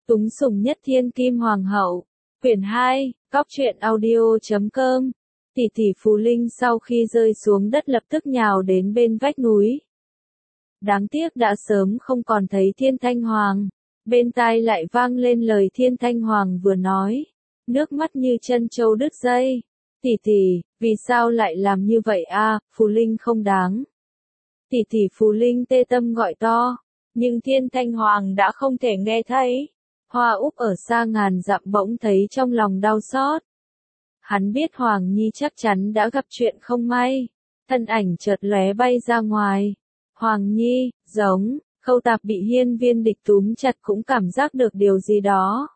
Túng sủng nhất thiên kim hoàng hậu. Quyển 2, Cóc truyện audio.com. Tỷ tỷ Phù Linh sau khi rơi xuống đất lập tức nhào đến bên vách núi. Đáng tiếc đã sớm không còn thấy Thiên Thanh Hoàng. Bên tai lại vang lên lời Thiên Thanh Hoàng vừa nói. Nước mắt như chân trâu đứt dây. Tỷ tỷ, vì sao lại làm như vậy a? Phù Linh không đáng. Tỷ tỷ Phù Linh tê tâm gọi to. Nhưng Thiên Thanh Hoàng đã không thể nghe thấy. Hoa Úc ở xa ngàn dặm bỗng thấy trong lòng đau xót. Hắn biết Hoàng Nhi chắc chắn đã gặp chuyện không may. Thân ảnh chợt lóe bay ra ngoài. Hoàng Nhi, giống, Khâu Tạp bị Hiên Viên Địch túm chặt cũng cảm giác được điều gì đó.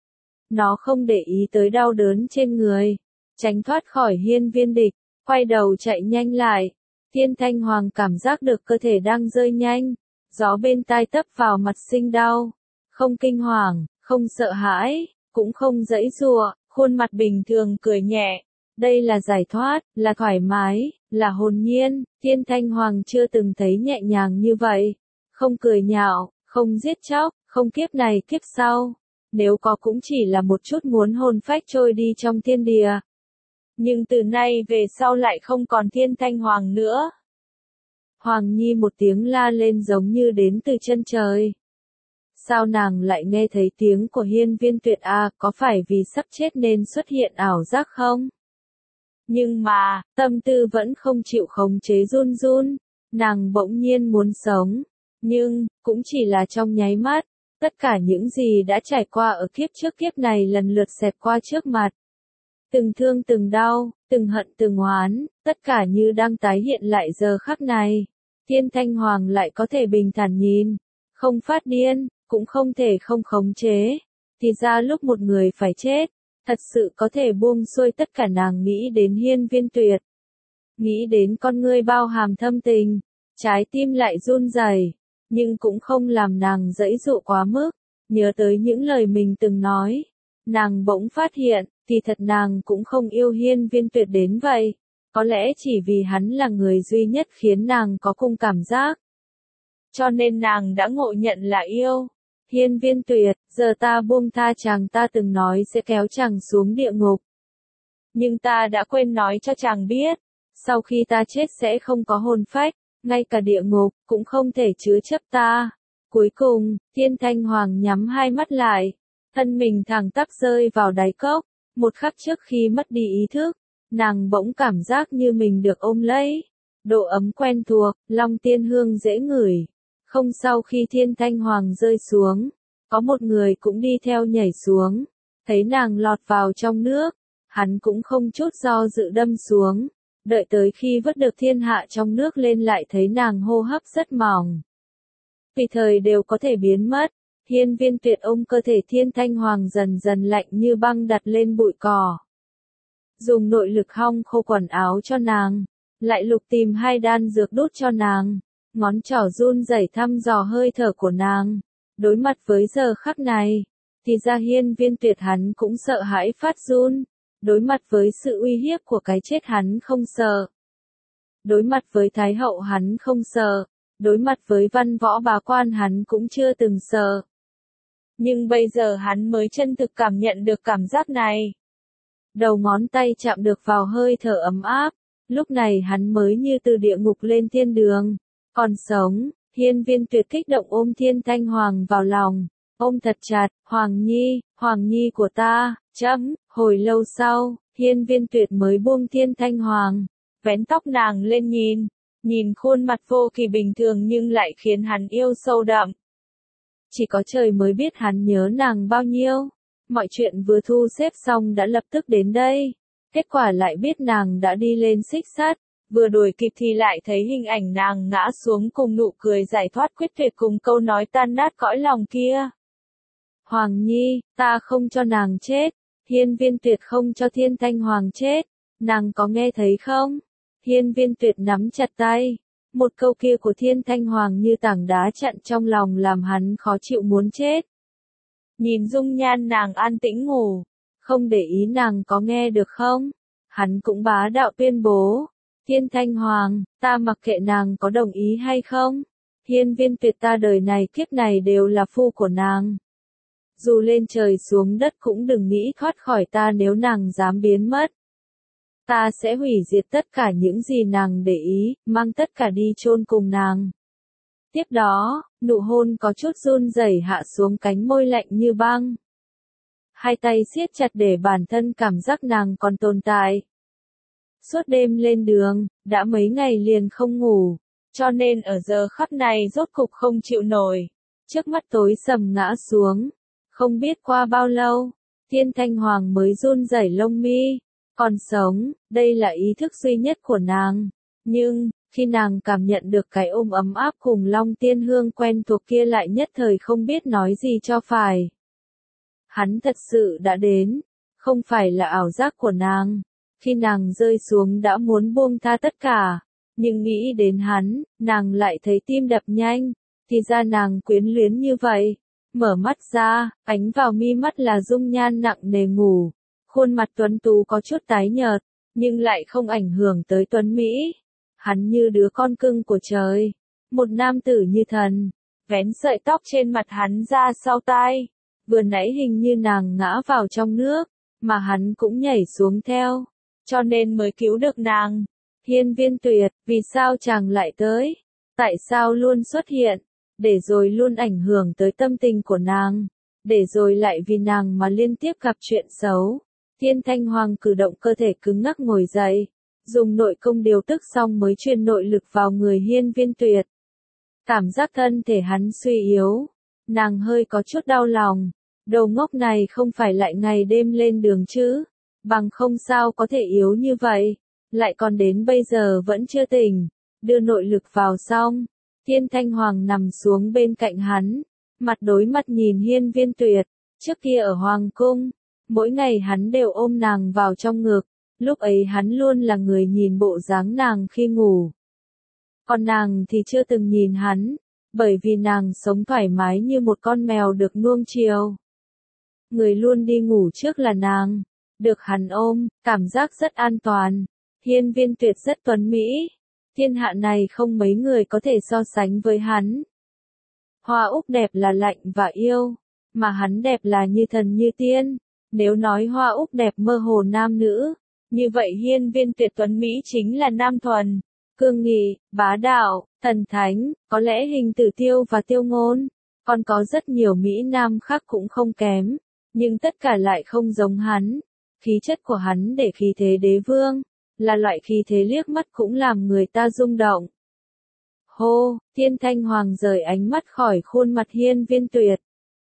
Nó không để ý tới đau đớn trên người. Tránh thoát khỏi Hiên Viên Địch, quay đầu chạy nhanh lại. Thiên Thanh Hoàng cảm giác được cơ thể đang rơi nhanh. Gió bên tai tấp vào mặt sinh đau. Không kinh hoàng, không sợ hãi, cũng không giãy giụa, khuôn mặt bình thường cười nhẹ. Đây là giải thoát, là thoải mái, là hồn nhiên. Thiên Thanh Hoàng chưa từng thấy nhẹ nhàng như vậy. Không cười nhạo, không giết chóc, không kiếp này kiếp sau. Nếu có cũng chỉ là một chút muốn hồn phách trôi đi trong thiên địa. Nhưng từ nay về sau lại không còn Thiên Thanh Hoàng nữa. Hoàng Nhi một tiếng la lên giống như đến từ chân trời. Sao nàng lại nghe thấy tiếng của Hiên Viên Tuyệt a? Có phải vì sắp chết nên xuất hiện ảo giác không? Nhưng mà, tâm tư vẫn không chịu khống chế run run. Nàng bỗng nhiên muốn sống. Nhưng, cũng chỉ là trong nháy mắt. Tất cả những gì đã trải qua ở kiếp trước kiếp này lần lượt xẹt qua trước mặt. Từng thương từng đau, từng hận từng oán, tất cả như đang tái hiện lại giờ khắc này. Thiên Thanh Hoàng lại có thể bình thản nhìn, không phát điên, cũng không thể không khống chế. Thì ra lúc một người phải chết, thật sự có thể buông xuôi tất cả. Nàng nghĩ đến Hiên Viên Tuyệt. Nghĩ đến con ngươi bao hàm thâm tình, trái tim lại run rẩy, nhưng cũng không làm nàng giãy giụa quá mức. Nhớ tới những lời mình từng nói, nàng bỗng phát hiện, thì thật nàng cũng không yêu Hiên Viên Tuyệt đến vậy. Có lẽ chỉ vì hắn là người duy nhất khiến nàng có cùng cảm giác. Cho nên nàng đã ngộ nhận là yêu. Hiên Viên Tuyệt, giờ ta buông tha chàng, ta từng nói sẽ kéo chàng xuống địa ngục. Nhưng ta đã quên nói cho chàng biết, sau khi ta chết sẽ không có hồn phách, ngay cả địa ngục cũng không thể chứa chấp ta. Cuối cùng, Thiên Thanh Hoàng nhắm hai mắt lại, thân mình thẳng tắp rơi vào đáy cốc. Một khắc trước khi mất đi ý thức, nàng bỗng cảm giác như mình được ôm lấy. Độ ấm quen thuộc, long tiên hương dễ ngửi. Không sau khi Thiên Thanh Hoàng rơi xuống, có một người cũng đi theo nhảy xuống. Thấy nàng lọt vào trong nước, hắn cũng không chút do dự đâm xuống. Đợi tới khi vớt được thiên hạ trong nước lên lại thấy nàng hô hấp rất mỏng. Tùy thời đều có thể biến mất. Hiên Viên Tuyệt ôm cơ thể Thiên Thanh Hoàng dần dần lạnh như băng đặt lên bụi cỏ. Dùng nội lực hong khô quần áo cho nàng, lại lục tìm hai đan dược đút cho nàng. Ngón trỏ run rẩy thăm dò hơi thở của nàng. Đối mặt với giờ khắc này, thì ra Hiên Viên Tuyệt hắn cũng sợ hãi phát run. Đối mặt với sự uy hiếp của cái chết hắn không sợ. Đối mặt với Thái Hậu hắn không sợ. Đối mặt với văn võ bá quan hắn cũng chưa từng sợ. Nhưng bây giờ hắn mới chân thực cảm nhận được cảm giác này. Đầu ngón tay chạm được vào hơi thở ấm áp. Lúc này hắn mới như từ địa ngục lên thiên đường. Còn sống, Hiên Viên Tuyệt kích động ôm Thiên Thanh Hoàng vào lòng. Ôm thật chặt, Hoàng Nhi của ta, chấm. Hồi lâu sau, Hiên Viên Tuyệt mới buông Thiên Thanh Hoàng. Vén tóc nàng lên nhìn khuôn mặt vô kỳ bình thường nhưng lại khiến hắn yêu sâu đậm. Chỉ có trời mới biết hắn nhớ nàng bao nhiêu. Mọi chuyện vừa thu xếp xong đã lập tức đến đây. Kết quả lại biết nàng đã đi lên xích sắt. Vừa đuổi kịp thì lại thấy hình ảnh nàng ngã xuống cùng nụ cười giải thoát quyết tuyệt cùng câu nói tan nát cõi lòng kia. Hoàng Nhi, ta không cho nàng chết. Hiên Viên Tuyệt không cho Thiên Thanh Hoàng chết. Nàng có nghe thấy không? Hiên Viên Tuyệt nắm chặt tay. Một câu kia của Thiên Thanh Hoàng như tảng đá chặn trong lòng làm hắn khó chịu muốn chết. Nhìn dung nhan nàng an tĩnh ngủ. Không để ý nàng có nghe được không? Hắn cũng bá đạo tuyên bố. Thiên Thanh Hoàng, ta mặc kệ nàng có đồng ý hay không. Hiên Viên Tuyệt ta đời này kiếp này đều là phu của nàng. dù lên trời xuống đất cũng đừng nghĩ thoát khỏi ta nếu nàng dám biến mất. Ta sẽ hủy diệt tất cả những gì nàng để ý, mang tất cả đi chôn cùng nàng. Tiếp đó, nụ hôn có chút run rẩy hạ xuống cánh môi lạnh như băng. Hai tay siết chặt để bản thân cảm giác nàng còn tồn tại. Suốt đêm lên đường, đã mấy ngày liền không ngủ, cho nên ở giờ khắc này rốt cục không chịu nổi. Trước mắt tối sầm ngã xuống. Không biết qua bao lâu, Thiên Thanh Hoàng mới run rẩy lông mi. Còn sống, đây là ý thức duy nhất của nàng. Nhưng, khi nàng cảm nhận được cái ôm ấm áp cùng Long Tiên Hương quen thuộc kia lại nhất thời không biết nói gì cho phải. Hắn thật sự đã đến, không phải là ảo giác của nàng. Khi nàng rơi xuống đã muốn buông tha tất cả, nhưng nghĩ đến hắn, nàng lại thấy tim đập nhanh, thì ra nàng quyến luyến như vậy. Mở mắt ra, ánh vào mi mắt là dung nhan nặng nề ngủ, khuôn mặt tuấn tú có chút tái nhợt, nhưng lại không ảnh hưởng tới tuấn mỹ. Hắn như đứa con cưng của trời, một nam tử như thần, vén sợi tóc trên mặt hắn ra sau tai. Vừa nãy hình như nàng ngã vào trong nước, mà hắn cũng nhảy xuống theo, cho nên mới cứu được nàng. Hiên Viên Tuyệt, vì sao chàng lại tới? Tại sao luôn xuất hiện? Để rồi luôn ảnh hưởng tới tâm tình của nàng, để rồi lại vì nàng mà liên tiếp gặp chuyện xấu. Thiên Thanh Hoàng cử động cơ thể cứng ngắc ngồi dậy, dùng nội công điều tức xong mới truyền nội lực vào người Hiên Viên Tuyệt. Cảm giác thân thể hắn suy yếu, nàng hơi có chút đau lòng. Đầu ngốc này không phải lại ngày đêm lên đường chứ, bằng không sao có thể yếu như vậy, lại còn đến bây giờ vẫn chưa tỉnh. Đưa nội lực vào xong, Thiên Thanh Hoàng nằm xuống bên cạnh hắn, mặt đối mặt nhìn Hiên Viên Tuyệt. Trước kia ở Hoàng Cung, mỗi ngày hắn đều ôm nàng vào trong ngực, lúc ấy hắn luôn là người nhìn bộ dáng nàng khi ngủ. Còn nàng thì chưa từng nhìn hắn, bởi vì nàng sống thoải mái như một con mèo được nuông chiều. Người luôn đi ngủ trước là nàng, được hắn ôm, cảm giác rất an toàn. Hiên Viên Tuyệt rất tuấn mỹ, thiên hạ này không mấy người có thể so sánh với hắn. Hoa Úc đẹp là lạnh và yêu, mà hắn đẹp là như thần như tiên. Nếu nói Hoa Úc đẹp mơ hồ nam nữ, như vậy Hiên Viên Tuyệt tuấn mỹ chính là nam thuần, cương nghị, bá đạo, thần thánh, có lẽ hình Tử Tiêu và Tiêu Ngôn, còn có rất nhiều mỹ nam khác cũng không kém, nhưng tất cả lại không giống hắn. Khí chất của hắn để khí thế đế vương, là loại khí thế liếc mắt cũng làm người ta rung động. Hô, Thiên Thanh Hoàng rời ánh mắt khỏi khuôn mặt Hiên Viên Tuyệt.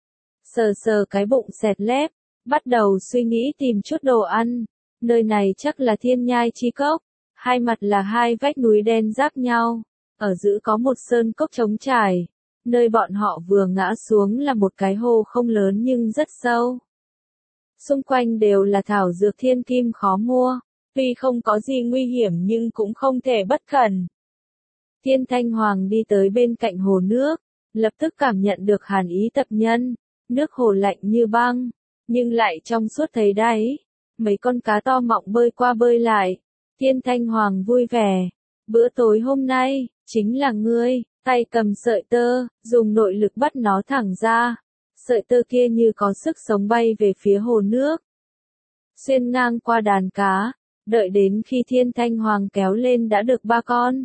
Sờ sờ cái bụng xẹt lép, bắt đầu suy nghĩ tìm chút đồ ăn. Nơi này chắc là Thiên Nhai Chi Cốc, hai mặt là hai vách núi đen giáp nhau, ở giữa có một sơn cốc trống trải. Nơi bọn họ vừa ngã xuống là một cái hồ không lớn nhưng rất sâu. Xung quanh đều là thảo dược thiên kim khó mua, tuy không có gì nguy hiểm nhưng cũng không thể bất cẩn. Thiên Thanh Hoàng đi tới bên cạnh hồ nước, lập tức cảm nhận được hàn ý tập nhân, nước hồ lạnh như băng, nhưng lại trong suốt thấy đáy. Mấy con cá to mọng bơi qua bơi lại. Thiên Thanh Hoàng vui vẻ. Bữa tối hôm nay, chính là ngươi, tay cầm sợi tơ, dùng nội lực bắt nó thẳng ra. Sợi tơ kia như có sức sống bay về phía hồ nước. Xuyên ngang qua đàn cá, đợi đến khi Thiên Thanh Hoàng kéo lên đã được 3 con.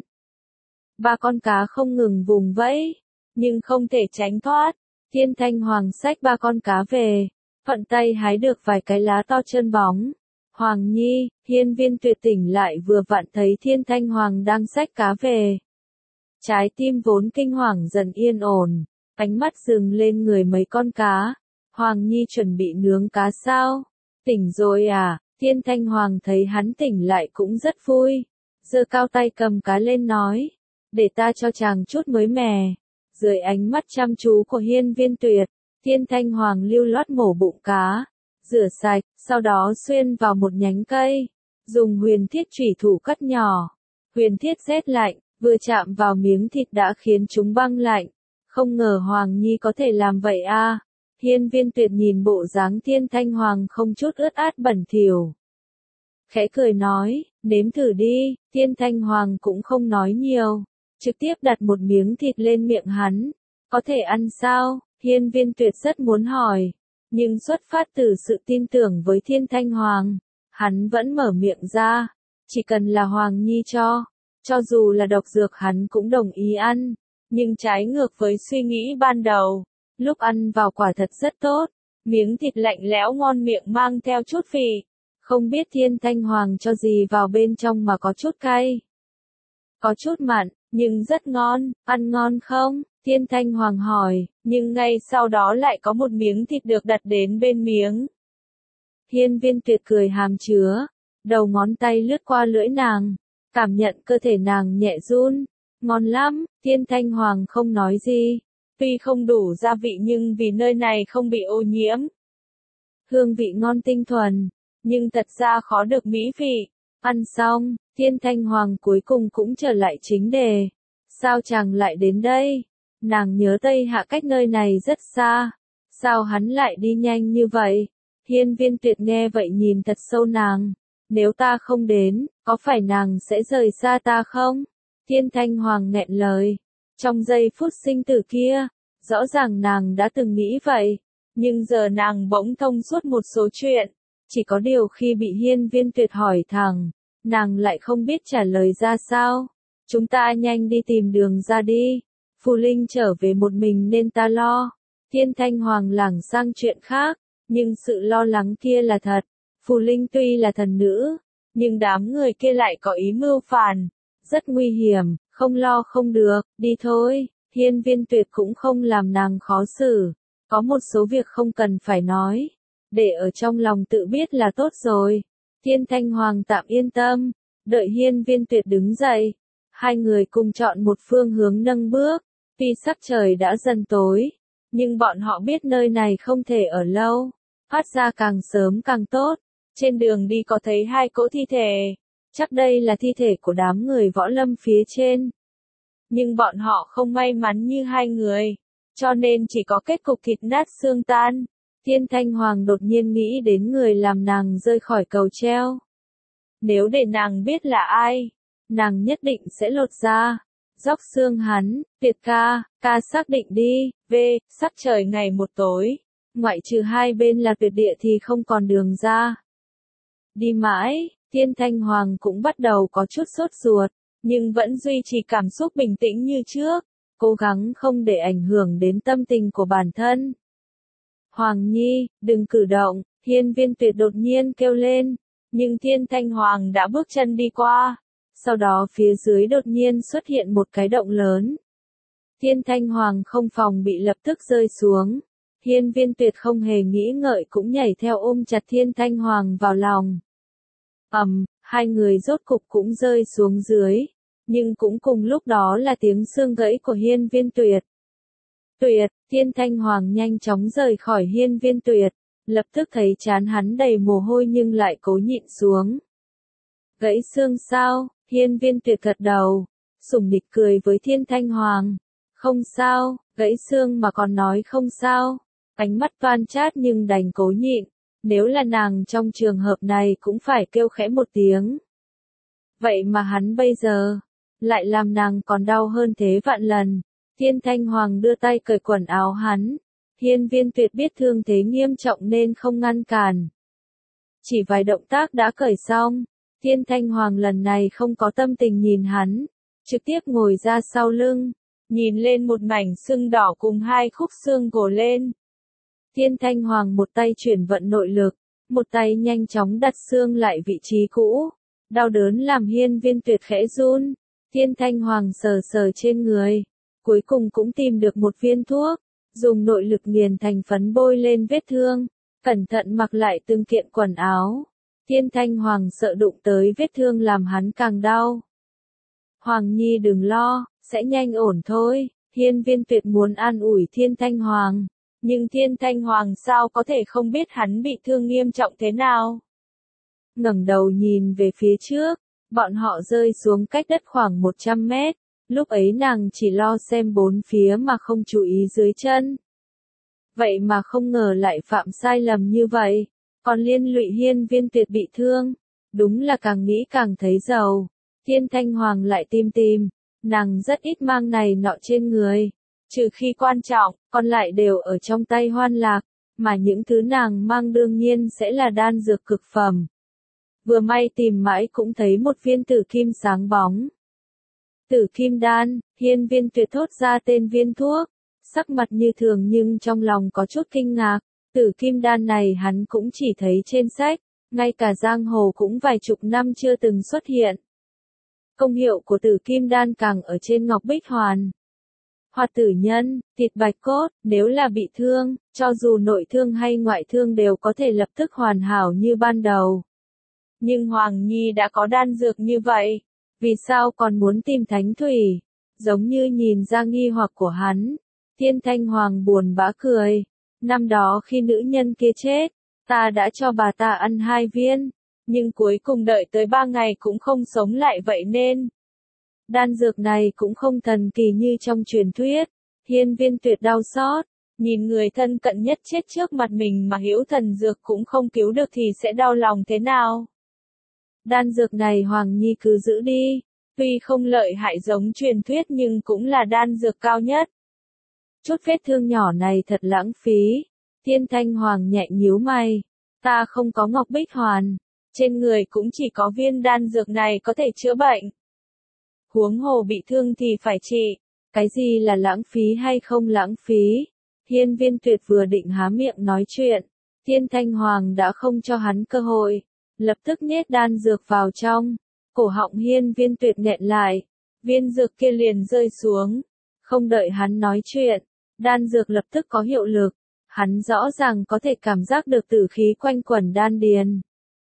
3 con cá không ngừng vùng vẫy, nhưng không thể tránh thoát. Thiên Thanh Hoàng xách 3 con cá về, thuận tay hái được vài cái lá to chân bóng. Hoàng Nhi, Hiên Viên Tuyệt tỉnh lại vừa vặn thấy Thiên Thanh Hoàng đang xách cá về. Trái tim vốn kinh hoàng dần yên ổn, ánh mắt dừng lên người mấy con cá. Hoàng Nhi chuẩn bị nướng cá sao? Tỉnh rồi à? Thiên Thanh Hoàng thấy hắn tỉnh lại cũng rất vui, giơ cao tay cầm cá lên nói, để ta cho chàng chút mới mẻ. Dưới ánh mắt chăm chú của Hiên Viên Tuyệt, Thiên Thanh Hoàng lưu loát mổ bụng cá, rửa sạch, sau đó xuyên vào một nhánh cây, dùng huyền thiết chủy thủ cắt nhỏ. Huyền thiết rét lạnh, vừa chạm vào miếng thịt đã khiến chúng băng lạnh. Không ngờ Hoàng Nhi có thể làm vậy a. Hiên Viên Tuyệt nhìn bộ dáng Thiên Thanh Hoàng không chút ướt át bẩn thỉu, khẽ cười nói, nếm thử đi. Thiên Thanh Hoàng cũng không nói nhiều, trực tiếp đặt một miếng thịt lên miệng hắn. Có thể ăn sao? Hiên Viên Tuyệt rất muốn hỏi. Nhưng xuất phát từ sự tin tưởng với Thiên Thanh Hoàng, hắn vẫn mở miệng ra, chỉ cần là Hoàng Nhi cho dù là độc dược hắn cũng đồng ý ăn, nhưng trái ngược với suy nghĩ ban đầu, lúc ăn vào quả thật rất tốt, miếng thịt lạnh lẽo ngon miệng mang theo chút vị, không biết Thiên Thanh Hoàng cho gì vào bên trong mà có chút cay, có chút mặn, nhưng rất ngon, ăn ngon không? Thiên Thanh Hoàng hỏi, nhưng ngay sau đó lại có một miếng thịt được đặt đến bên miếng. Hiên Viên Tuyệt cười hàm chứa, đầu ngón tay lướt qua lưỡi nàng, cảm nhận cơ thể nàng nhẹ run, ngon lắm, Thiên Thanh Hoàng không nói gì, tuy không đủ gia vị nhưng vì nơi này không bị ô nhiễm. Hương vị ngon tinh thuần, nhưng thật ra khó được mỹ vị. Ăn xong, Thiên Thanh Hoàng cuối cùng cũng trở lại chính đề. Sao chàng lại đến đây? Nàng nhớ Tây Hạ cách nơi này rất xa. Sao hắn lại đi nhanh như vậy? Hiên Viên Tuyệt nghe vậy nhìn thật sâu nàng. Nếu ta không đến, có phải nàng sẽ rời xa ta không? Thiên Thanh Hoàng nghẹn lời. Trong giây phút sinh tử kia, rõ ràng nàng đã từng nghĩ vậy. Nhưng giờ nàng bỗng thông suốt một số chuyện. Chỉ có điều khi bị Hiên Viên Tuyệt hỏi thẳng, nàng lại không biết trả lời ra sao. Chúng ta nhanh đi tìm đường ra đi. Phù Linh trở về một mình nên ta lo. Thiên Thanh Hoàng lảng sang chuyện khác, nhưng sự lo lắng kia là thật. Phù Linh tuy là thần nữ, nhưng đám người kia lại có ý mưu phản. Rất nguy hiểm, không lo không được, đi thôi. Hiên Viên Tuyệt cũng không làm nàng khó xử. Có một số việc không cần phải nói. Để ở trong lòng tự biết là tốt rồi. Thiên Thanh Hoàng tạm yên tâm. Đợi Hiên Viên Tuyệt đứng dậy. Hai người cùng chọn một phương hướng nâng bước. Tuy sắc trời đã dần tối, nhưng bọn họ biết nơi này không thể ở lâu. Phát ra càng sớm càng tốt. Trên đường đi có thấy hai cỗ thi thể. Chắc đây là thi thể của đám người võ lâm phía trên. Nhưng bọn họ không may mắn như hai người. Cho nên chỉ có kết cục thịt nát xương tan. Thiên Thanh Hoàng đột nhiên nghĩ đến người làm nàng rơi khỏi cầu treo. Nếu để nàng biết là ai, nàng nhất định sẽ lột ra. Dóc xương hắn, Tuyệt ca xác định đi, sắc trời ngày một tối. Ngoại trừ hai bên là tuyệt địa thì không còn đường ra. Đi mãi, Thiên Thanh Hoàng cũng bắt đầu có chút sốt ruột, nhưng vẫn duy trì cảm xúc bình tĩnh như trước, cố gắng không để ảnh hưởng đến tâm tình của bản thân. Hoàng Nhi, đừng cử động, Hiên Viên Tuyệt đột nhiên kêu lên, nhưng Thiên Thanh Hoàng đã bước chân đi qua. Sau đó phía dưới đột nhiên xuất hiện một cái động lớn. Thiên Thanh Hoàng không phòng bị lập tức rơi xuống. Hiên Viên Tuyệt không hề nghĩ ngợi cũng nhảy theo ôm chặt Thiên Thanh Hoàng vào lòng. Hai người rốt cục cũng rơi xuống dưới. Nhưng cũng cùng lúc đó là tiếng xương gãy của Hiên Viên Tuyệt. Thiên Thanh Hoàng nhanh chóng rời khỏi Hiên Viên Tuyệt. Lập tức thấy trán hắn đầy mồ hôi nhưng lại cố nhịn xuống. Gãy xương sao? Hiên Viên Tuyệt gật đầu, sủng nịch cười với Thiên Thanh Hoàng. Không sao, gãy xương mà còn nói không sao. Ánh mắt van chát nhưng đành cố nhịn. Nếu là nàng trong trường hợp này cũng phải kêu khẽ một tiếng. Vậy mà hắn bây giờ, lại làm nàng còn đau hơn thế vạn lần. Thiên Thanh Hoàng đưa tay cởi quần áo hắn. Hiên Viên Tuyệt biết thương thế nghiêm trọng nên không ngăn cản. Chỉ vài động tác đã cởi xong. Thiên Thanh Hoàng lần này không có tâm tình nhìn hắn, trực tiếp ngồi ra sau lưng, nhìn lên một mảnh sưng đỏ cùng hai khúc xương gồ lên. Thiên Thanh Hoàng một tay chuyển vận nội lực, một tay nhanh chóng đặt xương lại vị trí cũ. Đau đớn làm Hiên Viên Tuyệt khẽ run. Thiên Thanh Hoàng sờ sờ trên người, cuối cùng cũng tìm được một viên thuốc, dùng nội lực nghiền thành phấn bôi lên vết thương, cẩn thận mặc lại từng kiện quần áo. Thiên Thanh Hoàng sợ đụng tới vết thương làm hắn càng đau. Hoàng Nhi đừng lo, sẽ nhanh ổn thôi. Hiên Viên Tuyệt muốn an ủi Thiên Thanh Hoàng. Nhưng Thiên Thanh Hoàng sao có thể không biết hắn bị thương nghiêm trọng thế nào. Ngẩng đầu nhìn về phía trước, bọn họ rơi xuống cách đất khoảng 100 mét. Lúc ấy nàng chỉ lo xem bốn phía mà không chú ý dưới chân. Vậy mà không ngờ lại phạm sai lầm như vậy. Còn liên lụy Hiên Viên Tuyệt bị thương. Đúng là càng nghĩ càng thấy giàu. Thiên Thanh Hoàng lại tìm. Nàng rất ít mang này nọ trên người. Trừ khi quan trọng, còn lại đều ở trong tay Hoan Lạc. mà những thứ nàng mang đương nhiên sẽ là đan dược cực phẩm. Vừa may tìm mãi cũng thấy một viên tử kim sáng bóng. Tử kim đan, Hiên Viên Tuyệt thốt ra tên viên thuốc, sắc mặt như thường nhưng trong lòng có chút kinh ngạc, tử kim đan này hắn cũng chỉ thấy trên sách, ngay cả giang hồ cũng vài chục năm chưa từng xuất hiện. Công hiệu của tử kim đan càng ở trên ngọc bích hoàn. Hoạt tử nhân, thịt bạch cốt, nếu là bị thương, cho dù nội thương hay ngoại thương đều có thể lập tức hoàn hảo như ban đầu. Nhưng Hoàng Nhi đã có đan dược như vậy, vì sao còn muốn tìm thánh thủy? Giống như nhìn ra nghi hoặc của hắn, Thiên Thanh Hoàng buồn bã cười. Năm đó khi nữ nhân kia chết, ta đã cho bà ta ăn 2 viên, nhưng cuối cùng đợi tới 3 ngày cũng không sống lại vậy nên. Đan dược này cũng không thần kỳ như trong truyền thuyết. Hiên Viên Tuyệt đau xót, nhìn người thân cận nhất chết trước mặt mình mà hữu thần dược cũng không cứu được thì sẽ đau lòng thế nào. Đan dược này Hoàng Nhi cứ giữ đi, tuy không lợi hại giống truyền thuyết nhưng cũng là đan dược cao nhất. Chút vết thương nhỏ này thật lãng phí. Thiên Thanh Hoàng nhẹ nhíu mày, ta không có ngọc bích hoàn, trên người cũng chỉ có viên đan dược này có thể chữa bệnh. Huống hồ bị thương thì phải trị, cái gì là lãng phí hay không lãng phí? Hiên Viên Tuyệt vừa định há miệng nói chuyện, Thiên Thanh Hoàng đã không cho hắn cơ hội, lập tức nhét đan dược vào trong, cổ họng Hiên Viên Tuyệt nghẹn lại, viên dược kia liền rơi xuống, không đợi hắn nói chuyện, đan dược lập tức có hiệu lực, hắn rõ ràng có thể cảm giác được tử khí quanh quẩn đan điền.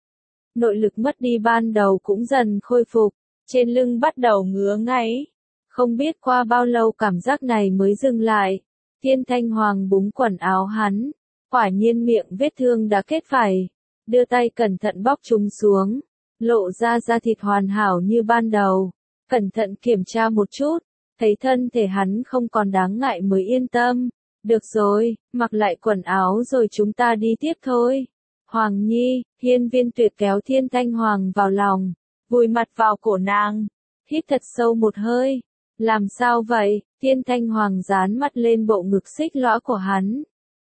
Nội lực mất đi ban đầu cũng dần khôi phục, trên lưng bắt đầu ngứa ngáy. Không biết qua bao lâu cảm giác này mới dừng lại. Thiên Thanh Hoàng búng quần áo hắn, quả nhiên miệng vết thương đã kết vảy, đưa tay cẩn thận bóc chúng xuống, lộ ra da thịt hoàn hảo như ban đầu. Cẩn thận kiểm tra một chút, thấy thân thể hắn không còn đáng ngại mới yên tâm. Được rồi, mặc lại quần áo rồi chúng ta đi tiếp thôi. Hoàng Nhi, Hiên Viên Tuyệt kéo Thiên Thanh Hoàng vào lòng, vùi mặt vào cổ nàng, hít thật sâu một hơi. Làm sao vậy? Thiên Thanh Hoàng dán mặt lên bộ ngực xích lõa của hắn.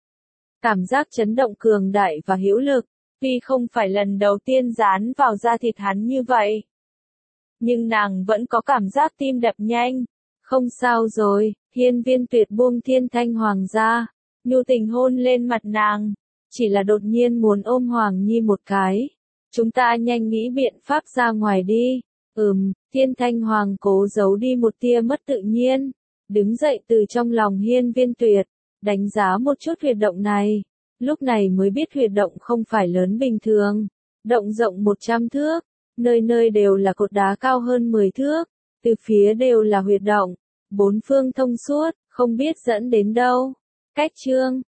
Cảm giác chấn động cường đại và hữu lực, tuy không phải lần đầu tiên dán vào da thịt hắn như vậy. Nhưng nàng vẫn có cảm giác tim đập nhanh. Không sao rồi, Hiên Viên Tuyệt buông Thiên Thanh Hoàng ra, nhu tình hôn lên mặt nàng, chỉ là đột nhiên muốn ôm Hoàng Nhi một cái. Chúng ta nhanh nghĩ biện pháp ra ngoài đi. Thiên Thanh Hoàng cố giấu đi một tia mất tự nhiên, đứng dậy từ trong lòng Hiên Viên Tuyệt, đánh giá một chút huyệt động này, lúc này mới biết huyệt động không phải lớn bình thường, động rộng 100 thước, nơi nơi đều là cột đá cao hơn 10 thước, từ phía đều là huyệt động, bốn phương thông suốt, không biết dẫn đến đâu. Cách chương